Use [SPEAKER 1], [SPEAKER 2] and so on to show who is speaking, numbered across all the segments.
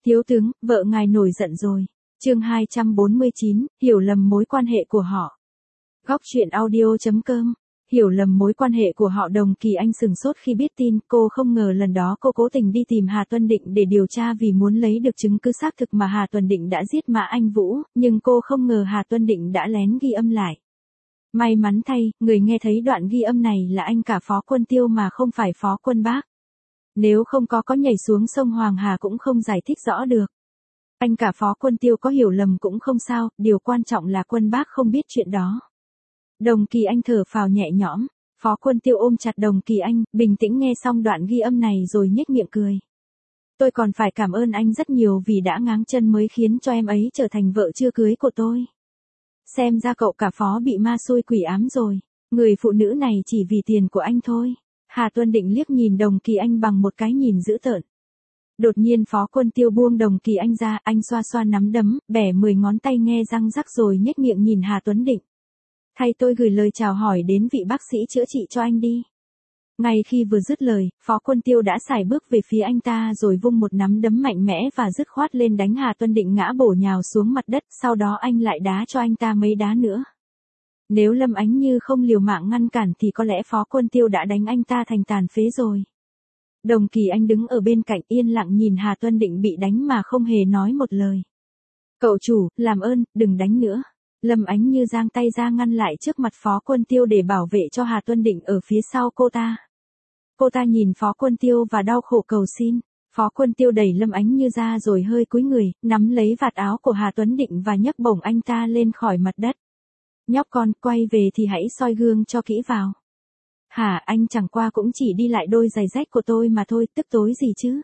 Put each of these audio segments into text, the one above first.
[SPEAKER 1] Thiếu tướng, vợ ngài nổi giận rồi. Chương 249, hiểu lầm mối quan hệ của họ. Góc truyện audio.com. Hiểu lầm mối quan hệ của họ. Đồng Kỳ Anh sừng sốt khi biết tin, cô không ngờ lần đó cô cố tình đi tìm Hà Tuân Định để điều tra vì muốn lấy được chứng cứ xác thực mà Hà Tuân Định đã giết Mã Anh Vũ, nhưng cô không ngờ Hà Tuân Định đã lén ghi âm lại. May mắn thay, người nghe thấy đoạn ghi âm này là anh cả Phó Quân Tiêu mà không phải Phó Quân Bác. Nếu không có nhảy xuống sông Hoàng Hà cũng không giải thích rõ được. Anh cả Phó Quân Tiêu có hiểu lầm cũng không sao, điều quan trọng là Quân Bác không biết chuyện đó. Đồng Kỳ Anh thở phào nhẹ nhõm, Phó Quân Tiêu ôm chặt Đồng Kỳ Anh, bình tĩnh nghe xong đoạn ghi âm này rồi nhếch miệng cười. Tôi còn phải cảm ơn anh rất nhiều vì đã ngáng chân mới khiến cho em ấy trở thành vợ chưa cưới của tôi. Xem ra cậu cả Phó bị ma xui quỷ ám rồi, người phụ nữ này chỉ vì tiền của anh thôi. Hà Tuân Định liếc nhìn Đồng Kỳ Anh bằng một cái nhìn dữ tợn. Đột nhiên Phó Quân Tiêu buông Đồng Kỳ Anh ra, anh xoa xoa nắm đấm, bẻ 10 ngón tay nghe răng rắc rồi nhếch miệng nhìn Hà Tuấn Định. Thay tôi gửi lời chào hỏi đến vị bác sĩ chữa trị cho anh đi. Ngay khi vừa dứt lời, Phó Quân Tiêu đã sải bước về phía anh ta rồi vung một nắm đấm mạnh mẽ và dứt khoát lên đánh Hà Tuân Định ngã bổ nhào xuống mặt đất, sau đó anh lại đá cho anh ta mấy đá nữa. Nếu Lâm Ánh Như không liều mạng ngăn cản thì có lẽ Phó Quân Tiêu đã đánh anh ta thành tàn phế rồi. Đồng Kỳ Anh đứng ở bên cạnh yên lặng nhìn Hà Tuân Định bị đánh mà không hề nói một lời. Cậu chủ, làm ơn, đừng đánh nữa. Lâm Ánh Như giang tay ra ngăn lại trước mặt Phó Quân Tiêu để bảo vệ cho Hà Tuân Định ở phía sau cô ta. Cô ta nhìn Phó Quân Tiêu và đau khổ cầu xin. Phó Quân Tiêu đẩy Lâm Ánh Như ra rồi hơi cúi người, nắm lấy vạt áo của Hà Tuấn Định và nhấc bổng anh ta lên khỏi mặt đất. Nhóc con, quay về thì hãy soi gương cho kỹ vào. Hả, anh chẳng qua cũng chỉ đi lại đôi giày rách của tôi mà thôi, tức tối gì chứ.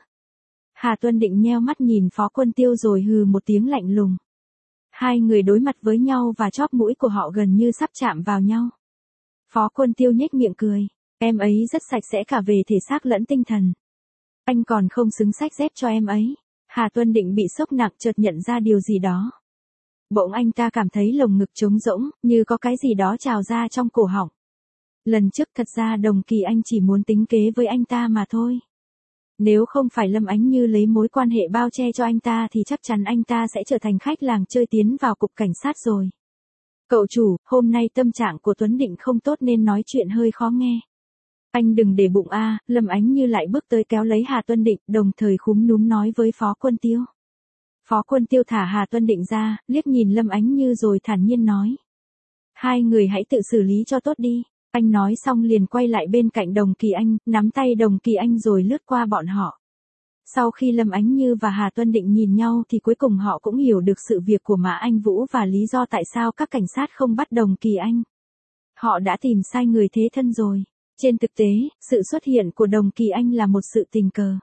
[SPEAKER 1] Hà Tuân Định nheo mắt nhìn Phó Quân Tiêu rồi hừ một tiếng lạnh lùng. Hai người đối mặt với nhau và chóp mũi của họ gần như sắp chạm vào nhau. Phó Quân Tiêu nhếch miệng cười, em ấy rất sạch sẽ cả về thể xác lẫn tinh thần. Anh còn không xứng xách dép cho em ấy. Hà Tuân Định bị sốc nặng chợt nhận ra điều gì đó. Bỗng anh ta cảm thấy lồng ngực trống rỗng, như có cái gì đó trào ra trong cổ họng. Lần trước thật ra Đồng Kỳ Anh chỉ muốn tính kế với anh ta mà thôi. Nếu không phải Lâm Ánh Như lấy mối quan hệ bao che cho anh ta thì chắc chắn anh ta sẽ trở thành khách làng chơi tiến vào cục cảnh sát rồi. Cậu chủ, hôm nay tâm trạng của Tuấn Định không tốt nên nói chuyện hơi khó nghe. Anh đừng để bụng a. Lâm Ánh Như lại bước tới kéo lấy Hà Tuân Định, đồng thời khúm núm nói với Phó Quân Tiêu. Phó Quân Tiêu thả Hà Tuân Định ra, liếc nhìn Lâm Ánh Như rồi thản nhiên nói. Hai người hãy tự xử lý cho tốt đi. Anh nói xong liền quay lại bên cạnh Đồng Kỳ Anh, nắm tay Đồng Kỳ Anh rồi lướt qua bọn họ. Sau khi Lâm Ánh Như và Hà Tuân Định nhìn nhau thì cuối cùng họ cũng hiểu được sự việc của Mã Anh Vũ và lý do tại sao các cảnh sát không bắt Đồng Kỳ Anh. Họ đã tìm sai người thế thân rồi. Trên thực tế, sự xuất hiện của Đồng Kỳ Anh là một sự tình cờ.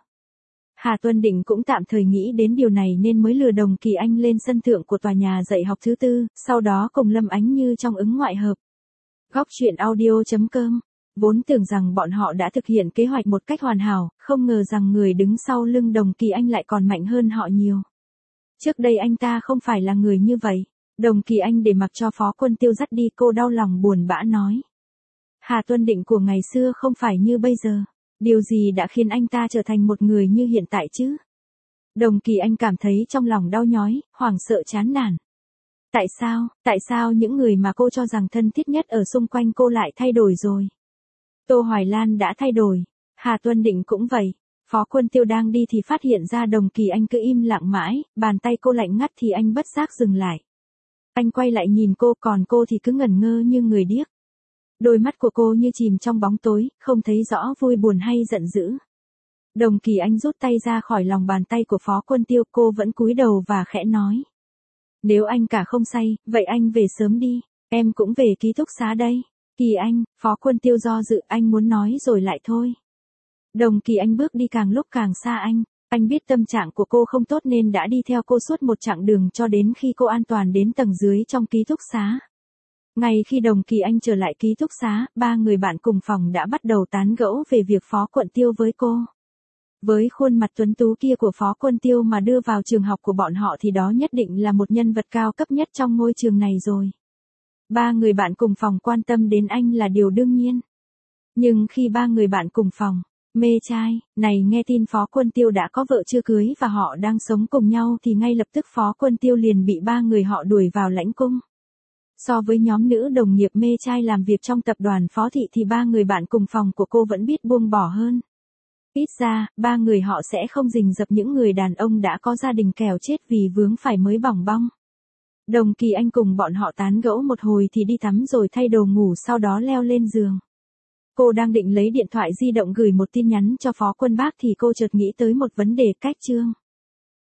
[SPEAKER 1] Hà Tuân Định cũng tạm thời nghĩ đến điều này nên mới lừa Đồng Kỳ Anh lên sân thượng của tòa nhà dạy học thứ tư, sau đó cùng Lâm Ánh Như trong ứng ngoại hợp. Góc truyện audio.com. Vốn tưởng rằng bọn họ đã thực hiện kế hoạch một cách hoàn hảo, không ngờ rằng người đứng sau lưng Đồng Kỳ Anh lại còn mạnh hơn họ nhiều. Trước đây anh ta không phải là người như vậy. Đồng Kỳ Anh để mặc cho Phó Quân Tiêu dắt đi, cô đau lòng buồn bã nói. Hà Tuân Định của ngày xưa không phải như bây giờ. Điều gì đã khiến anh ta trở thành một người như hiện tại chứ? Đồng Kỳ Anh cảm thấy trong lòng đau nhói, hoảng sợ chán nản. Tại sao những người mà cô cho rằng thân thiết nhất ở xung quanh cô lại thay đổi rồi? Tô Hoài Lan đã thay đổi, Hà Tuân Định cũng vậy. Phó Quân Tiêu đang đi thì phát hiện ra Đồng Kỳ Anh cứ im lặng mãi, bàn tay cô lạnh ngắt thì anh bất giác dừng lại. Anh quay lại nhìn cô, còn cô thì cứ ngẩn ngơ như người điếc. Đôi mắt của cô như chìm trong bóng tối, không thấy rõ vui buồn hay giận dữ. Đồng Kỳ Anh rút tay ra khỏi lòng bàn tay của Phó Quân Tiêu, cô vẫn cúi đầu và khẽ nói. Nếu anh cả không say, vậy anh về sớm đi, em cũng về ký túc xá đây. Kỳ Anh, Phó Quân Tiêu do dự, anh muốn nói rồi lại thôi. Đồng Kỳ Anh bước đi càng lúc càng xa anh biết tâm trạng của cô không tốt nên đã đi theo cô suốt một chặng đường cho đến khi cô an toàn đến tầng dưới trong ký túc xá. Ngay khi Đồng Kỳ Anh trở lại ký túc xá, ba người bạn cùng phòng đã bắt đầu tán gẫu về việc Phó Quân Tiêu với cô. Với khuôn mặt tuấn tú kia của Phó Quân Tiêu mà đưa vào trường học của bọn họ thì đó nhất định là một nhân vật cao cấp nhất trong ngôi trường này rồi. Ba người bạn cùng phòng quan tâm đến anh là điều đương nhiên. Nhưng khi ba người bạn cùng phòng, Mê trai, này nghe tin Phó Quân Tiêu đã có vợ chưa cưới và họ đang sống cùng nhau thì ngay lập tức Phó Quân Tiêu liền bị ba người họ đuổi vào lãnh cung. So với nhóm nữ đồng nghiệp mê trai làm việc trong tập đoàn Phó Thị thì ba người bạn cùng phòng của cô vẫn biết buông bỏ hơn. Ít ra, ba người họ sẽ không rình rập những người đàn ông đã có gia đình kẻo chết vì vướng phải mới bỏng bong. Đồng Kỳ Anh cùng bọn họ tán gẫu một hồi thì đi tắm rồi thay đồ ngủ sau đó leo lên giường. Cô đang định lấy điện thoại di động gửi một tin nhắn cho Phó Quân Bác thì cô chợt nghĩ tới một vấn đề cách chương.